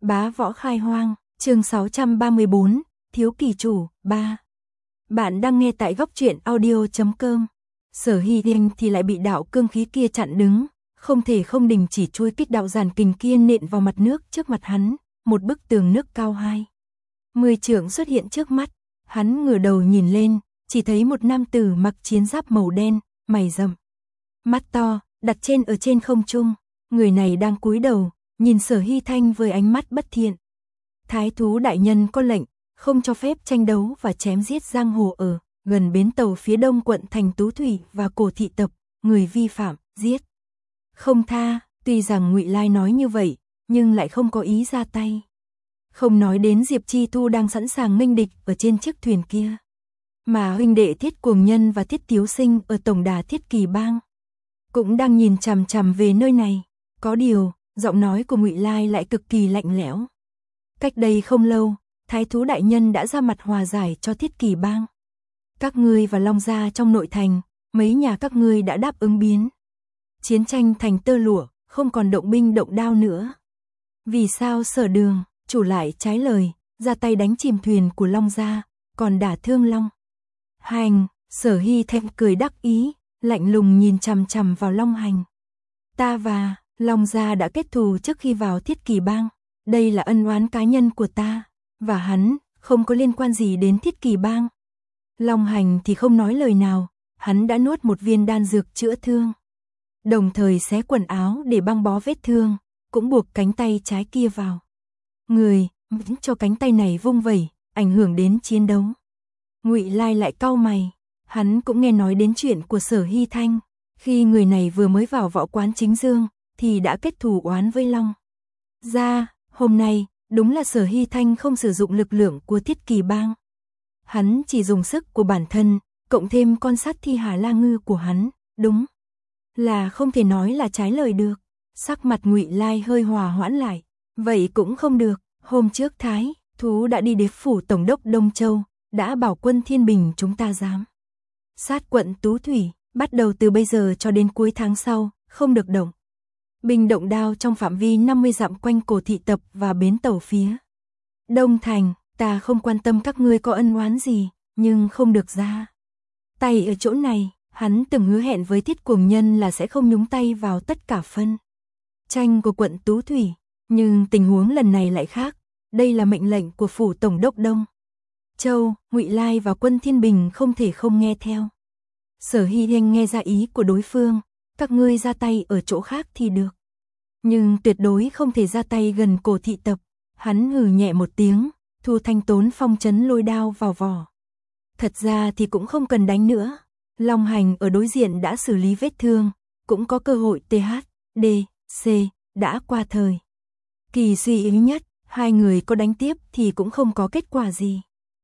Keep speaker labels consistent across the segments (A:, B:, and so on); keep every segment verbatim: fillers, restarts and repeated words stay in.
A: Bá võ khai hoang, chương sáu trăm ba mươi bốn, thiếu kỳ chủ, ba. Bạn đang nghe tại góc truyện audio chấm com. Sở Hy Yên thì lại bị đạo cương khí kia chặn đứng, không thể không đình chỉ chui kích đạo giản kình kia nện vào mặt nước trước mặt hắn, một bức tường nước cao hai mươi trượng xuất hiện trước mắt, hắn ngửa đầu nhìn lên, chỉ thấy một nam tử mặc chiến giáp màu đen, mày rậm, mắt to, đặt trên ở trên không trung, người này đang cúi đầu, nhìn Sở Hy Thanh với ánh mắt bất thiện. Thái thú đại nhân có lệnh, không cho phép tranh đấu và chém giết giang hồ ở gần bến tàu phía đông quận thành Tú Thủy và Cổ Thị Tập, người vi phạm, giết. Không tha, tuy rằng Ngụy Lai nói như vậy, nhưng lại không có ý ra tay. Không nói đến Diệp Chi Thu đang sẵn sàng nghênh địch ở trên chiếc thuyền kia. Mà huynh đệ Thiết Cuồng Nhân và Thiết Tiếu Sinh ở tổng đà Thiết Kỳ Bang cũng đang nhìn chằm chằm về nơi này. Có điều, giọng nói của Ngụy Lai lại cực kỳ lạnh lẽo. Cách đây không lâu, Thái thú đại nhân đã ra mặt hòa giải cho Thiết Kỳ Bang. Các ngươi và Long gia trong nội thành, mấy nhà các ngươi đã đáp ứng biến chiến tranh thành tơ lụa, không còn động binh động đao nữa. Vì sao Sở Đường chủ lại trái lời, ra tay đánh chìm thuyền của Long gia, còn đả thương Long Hành? Sở Hy Thanh cười đắc ý, lạnh lùng nhìn chằm chằm vào Long Hành. Ta và Long gia đã kết thù trước khi vào Thiết Kỳ Bang, đây là ân oán cá nhân của ta, và hắn không có liên quan gì đến Thiết Kỳ Bang. Long Hành thì không nói lời nào, hắn đã nuốt một viên đan dược chữa thương, đồng thời xé quần áo để băng bó vết thương, cũng buộc cánh tay trái kia vào người, cho cánh tay này vung vẩy, ảnh hưởng đến chiến đấu. Ngụy Lai lại cau mày, hắn cũng nghe nói đến chuyện của Sở Hy Thanh, khi người này vừa mới vào võ quán Chính Dương thì đã kết thù oán với Long gia. Hôm nay, đúng là Sở Hy Thanh không sử dụng lực lượng của Thiết Kỳ Bang. Hắn chỉ dùng sức của bản thân, cộng thêm con sát thi Hà La Ngư của hắn, đúng là không thể nói là trái lời được. Sắc mặt Ngụy Lai hơi hòa hoãn lại, vậy cũng không được, hôm trước Thái thú đã đi đến phủ tổng đốc Đông Châu, đã bảo quân Thiên Bình chúng ta dám sát quận Tú Thủy, bắt đầu từ bây giờ cho đến cuối tháng sau, không được động binh động đao trong phạm vi năm mươi dặm quanh Cổ Thị Tập và bến tàu phía Đông Thành. Ta không quan tâm các ngươi có ân oán gì, nhưng không được ra tay ở chỗ này. Hắn từng hứa hẹn với Thiết Cuồng Nhân là sẽ không nhúng tay vào tất cả phân tranh của quận Tú Thủy, nhưng tình huống lần này lại khác. Đây là mệnh lệnh của phủ tổng đốc Đông Châu, Ngụy Lai và quân Thiên Bình không thể không nghe theo. Sở Hy Thanh nghe ra ý của đối phương, các ngươi ra tay ở chỗ khác thì được, nhưng tuyệt đối không thể ra tay gần Cổ Thị Tập. Hắn hừ nhẹ một tiếng, thu thanh tốn phong trấn lôi đao vào vỏ. Thật ra thì cũng không cần đánh nữa. Long Hành ở đối diện đã xử lý vết thương, cũng có cơ hội tê hát đê xê, đã qua thời kỳ suy yếu nhất, hai người có đánh tiếp thì cũng không có kết quả gì.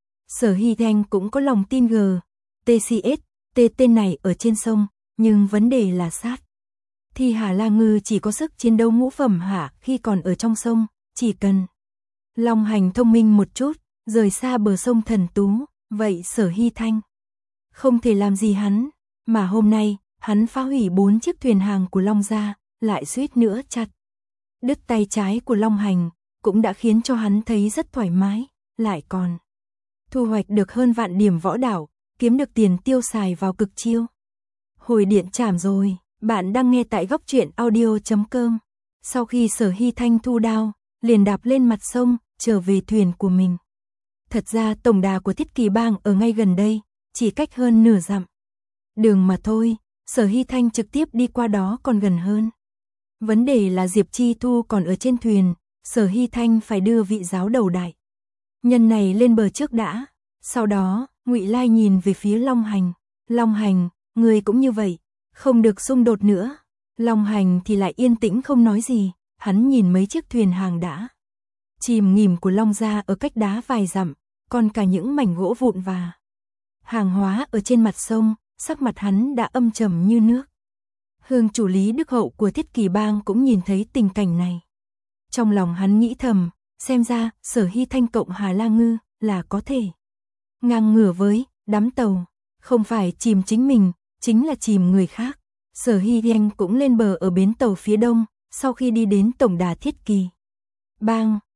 A: Sở Hy Thanh cũng có lòng tin G, tê xê ét, T tên này ở trên sông, nhưng vấn đề là sát thi Hà La Ngư chỉ có sức chiến đấu ngũ phẩm hạ khi còn ở trong sông, chỉ cần Long Hành thông minh một chút, rời xa bờ sông Thần Tú, vậy Sở Hy Thanh không thể làm gì hắn. Mà hôm nay, hắn phá hủy bốn chiếc thuyền hàng của Long gia, lại suýt nữa chặt đứt tay trái của Long Hành, cũng đã khiến cho hắn thấy rất thoải mái, lại còn thu hoạch được hơn vạn điểm võ đạo, kiếm được tiền tiêu xài vào cực chiêu. Hồi điện chảm rồi, bạn đang nghe tại góc truyện audio chấm com. Sau khi Sở Hy Thanh thu đao, liền đạp lên mặt sông, trở về thuyền của mình. Thật ra tổng đà của Thiết Kỳ Bang ở ngay gần đây, chỉ cách hơn nửa dặm đường mà thôi. Sở Hy Thanh trực tiếp đi qua đó còn gần hơn. Vấn đề là Diệp Chi Thu còn ở trên thuyền, Sở Hy Thanh phải đưa vị giáo đầu đại nhân này lên bờ trước đã. Sau đó, Ngụy Lai nhìn về phía Long Hành. Long Hành, người cũng như vậy, không được xung đột nữa. Long Hành thì lại yên tĩnh không nói gì, hắn nhìn mấy chiếc thuyền hàng đã chìm nghỉm của Long gia ở cách đá vài dặm, còn cả những mảnh gỗ vụn và hàng hóa ở trên mặt sông, sắc mặt hắn đã âm trầm như nước. Hương chủ Lý Đức Hậu của Thiết Kỳ Bang cũng nhìn thấy tình cảnh này. Trong lòng hắn nghĩ thầm, xem ra Sở Hy Thanh cộng Hà La Ngư là có thể ngang ngửa với đám tàu, không phải chìm chính mình, chính là chìm người khác. Sở Hy Thanh cũng lên bờ ở bến tàu phía đông, sau khi đi đến tổng đà Thiết Kỳ Bang,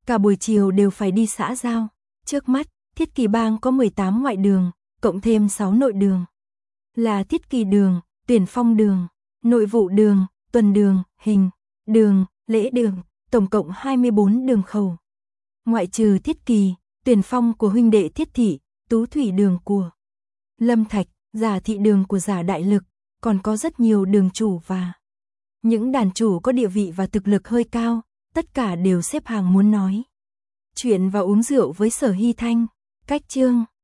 A: cả buổi chiều đều phải đi xã giao. Trước mắt, Thiết Kỳ bang có mười tám ngoại đường, cộng thêm sáu nội đường. Là Thiết Kỳ đường, Tuyển Phong đường, Nội vụ đường, Tuần đường, Hình đường, Lễ đường, tổng cộng hai mươi bốn đường khẩu. Ngoại trừ Thiết Kỳ, Tuyển Phong của huynh đệ Thiết Thị, Tú Thủy đường của Lâm Thạch, Giả Thị đường của Giả Đại Lực, còn có rất nhiều đường chủ và những đàn chủ có địa vị và thực lực hơi cao, tất cả đều xếp hàng muốn nói chuyện và uống rượu với Sở Hy Thanh. Cách chương